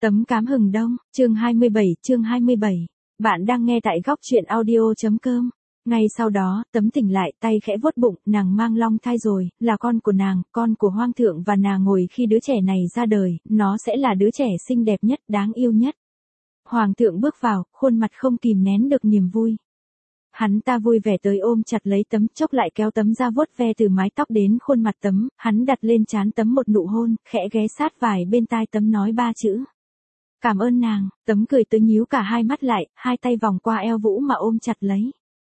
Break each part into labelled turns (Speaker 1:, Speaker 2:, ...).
Speaker 1: Tấm cám hừng đông, chương 27. Bạn đang nghe tại góc truyện audio.com. Ngay sau đó, Tấm tỉnh lại, tay khẽ vuốt bụng, nàng mang long thai rồi, là con của nàng, con của hoàng thượng và nàng ngồi khi đứa trẻ này ra đời, nó sẽ là đứa trẻ xinh đẹp nhất, đáng yêu nhất. Hoàng thượng bước vào, khuôn mặt không kìm nén được niềm vui. Hắn ta vui vẻ tới ôm chặt lấy Tấm, chốc lại kéo Tấm ra vuốt ve từ mái tóc đến khuôn mặt Tấm, hắn đặt lên trán Tấm một nụ hôn, khẽ ghé sát vài bên tai Tấm nói 3 chữ. Cảm ơn nàng. Tấm cười tới nhíu cả hai mắt lại, hai tay vòng qua eo Vũ mà ôm chặt lấy.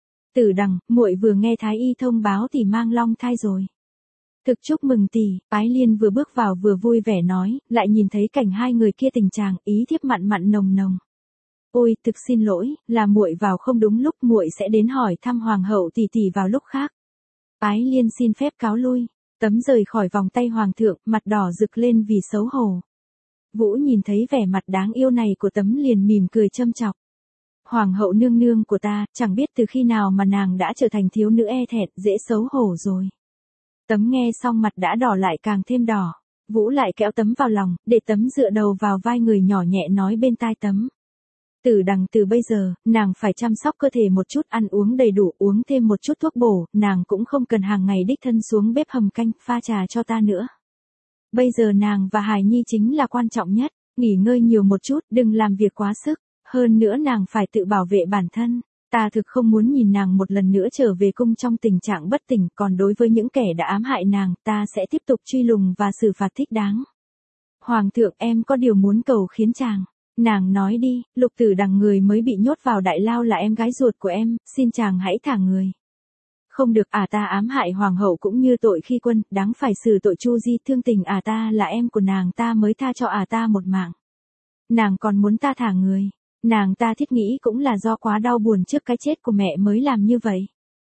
Speaker 1: Tử Đằng, muội vừa nghe thái y thông báo tỷ mang long thai rồi. Thực chúc mừng tỷ. Ái Liên vừa bước vào vừa vui vẻ nói, lại nhìn thấy cảnh hai người kia tình trạng, ý thiếp mặn mặn nồng nồng. Ôi, thực xin lỗi, là muội vào không đúng lúc, muội sẽ đến hỏi thăm hoàng hậu tỷ tỷ vào lúc khác. Ái Liên xin phép cáo lui. Tấm rời khỏi vòng tay hoàng thượng, mặt đỏ rực lên vì xấu hổ. Vũ nhìn thấy vẻ mặt đáng yêu này của Tấm liền mỉm cười châm chọc. Hoàng hậu nương nương của ta, chẳng biết từ khi nào mà nàng đã trở thành thiếu nữ e thẹn, dễ xấu hổ rồi. Tấm nghe xong mặt đã đỏ lại càng thêm đỏ. Vũ lại kéo Tấm vào lòng, để Tấm dựa đầu vào vai người nhỏ nhẹ nói bên tai Tấm. Tử Đằng, từ bây giờ, nàng phải chăm sóc cơ thể một chút, ăn uống đầy đủ, uống thêm một chút thuốc bổ, nàng cũng không cần hàng ngày đích thân xuống bếp hầm canh, pha trà cho ta nữa. Bây giờ nàng và Hải Nhi chính là quan trọng nhất, nghỉ ngơi nhiều một chút, đừng làm việc quá sức, hơn nữa nàng phải tự bảo vệ bản thân. Ta thực không muốn nhìn nàng một lần nữa trở về cung trong tình trạng bất tỉnh, còn đối với những kẻ đã ám hại nàng, ta sẽ tiếp tục truy lùng và xử phạt thích đáng. Hoàng thượng, em có điều muốn cầu khiến chàng. Nàng nói đi. Lục Tử Đằng, người mới bị nhốt vào đại lao là em gái ruột của em, xin chàng hãy thả người. Không được, ta ám hại hoàng hậu cũng như tội khi quân, đáng phải xử tội chu di, thương tình ta là em của nàng, ta mới tha cho ta một mạng. Nàng còn muốn ta thả người. Nàng ta thiết nghĩ cũng là do quá đau buồn trước cái chết của mẹ mới làm như vậy.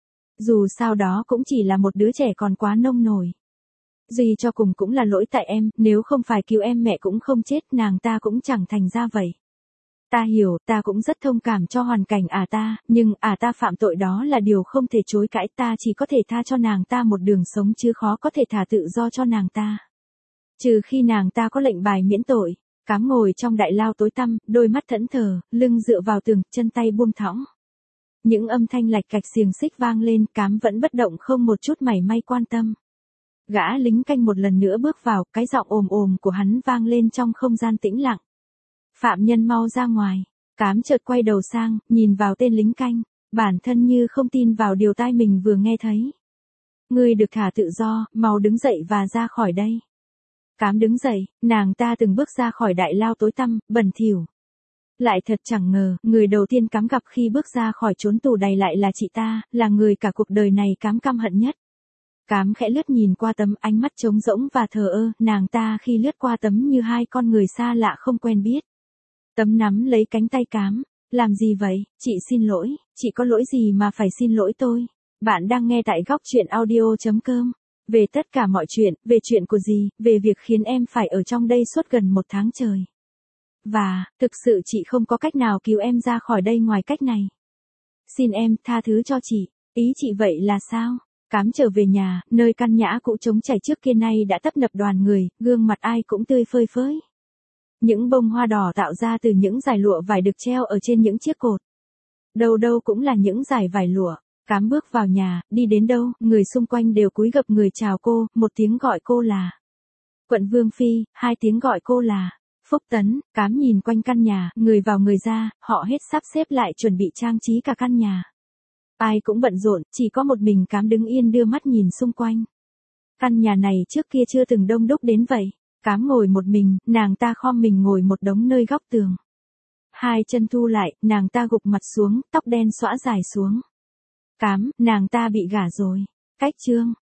Speaker 1: Dù sao đó cũng chỉ là một đứa trẻ còn quá nông nổi. Duy cho cùng cũng là lỗi tại em, nếu không phải cứu em mẹ cũng không chết, nàng ta cũng chẳng thành ra vậy. Ta hiểu, ta cũng rất thông cảm cho hoàn cảnh ta, nhưng ta phạm tội đó là điều không thể chối cãi, ta chỉ có thể tha cho nàng ta một đường sống chứ khó có thể thả tự do cho nàng ta. Trừ khi nàng ta có lệnh bài miễn tội. Cám ngồi trong đại lao tối tăm, đôi mắt thẫn thờ, lưng dựa vào tường, chân tay buông thõng. Những âm thanh lạch cạch xiềng xích vang lên, Cám vẫn bất động không một chút mảy may quan tâm. Gã lính canh một lần nữa bước vào, cái giọng ồm ồm của hắn vang lên trong không gian tĩnh lặng. Phạm nhân mau ra ngoài. Cám chợt quay đầu sang, nhìn vào tên lính canh, bản thân như không tin vào điều tai mình vừa nghe thấy. Ngươi được thả tự do, mau đứng dậy và ra khỏi đây. Cám đứng dậy, nàng ta từng bước ra khỏi đại lao tối tăm, bẩn thỉu. Lại thật chẳng ngờ, người đầu tiên Cám gặp khi bước ra khỏi chốn tù đầy lại là chị ta, là người cả cuộc đời này Cám căm hận nhất. Cám khẽ lướt nhìn qua Tấm, ánh mắt trống rỗng và thờ ơ, nàng ta khi lướt qua Tấm như hai con người xa lạ không quen biết. Tấm nắm lấy cánh tay Cám, làm gì vậy, chị xin lỗi, chị có lỗi gì mà phải xin lỗi tôi. Bạn đang nghe tại góc truyện audio.com. Về tất cả mọi chuyện, về chuyện của gì, về việc khiến em phải ở trong đây suốt gần 1 tháng trời. Và, thực sự chị không có cách nào cứu em ra khỏi đây ngoài cách này. Xin em tha thứ cho chị. Ý chị vậy là sao? Cám trở về nhà, nơi căn nhã cũ trống trải trước kia nay đã tấp nập đoàn người, gương mặt ai cũng tươi phơi phới. Những bông hoa đỏ tạo ra từ những dải lụa vải được treo ở trên những chiếc cột. Đâu đâu cũng là những dải vải lụa. Cám bước vào nhà, đi đến đâu, người xung quanh đều cúi gập người chào cô, một tiếng gọi cô là Quận Vương Phi, 2 tiếng gọi cô là Phúc Tấn. Cám nhìn quanh căn nhà, người vào người ra, họ hết sắp xếp lại chuẩn bị trang trí cả căn nhà. Ai cũng bận rộn, chỉ có một mình Cám đứng yên đưa mắt nhìn xung quanh. Căn nhà này trước kia chưa từng đông đúc đến vậy. Cám ngồi một mình, nàng ta khom mình ngồi một đống nơi góc tường. Hai chân thu lại, nàng ta gục mặt xuống, tóc đen xõa dài xuống. Cám, nàng ta bị gả rồi. Cách chương.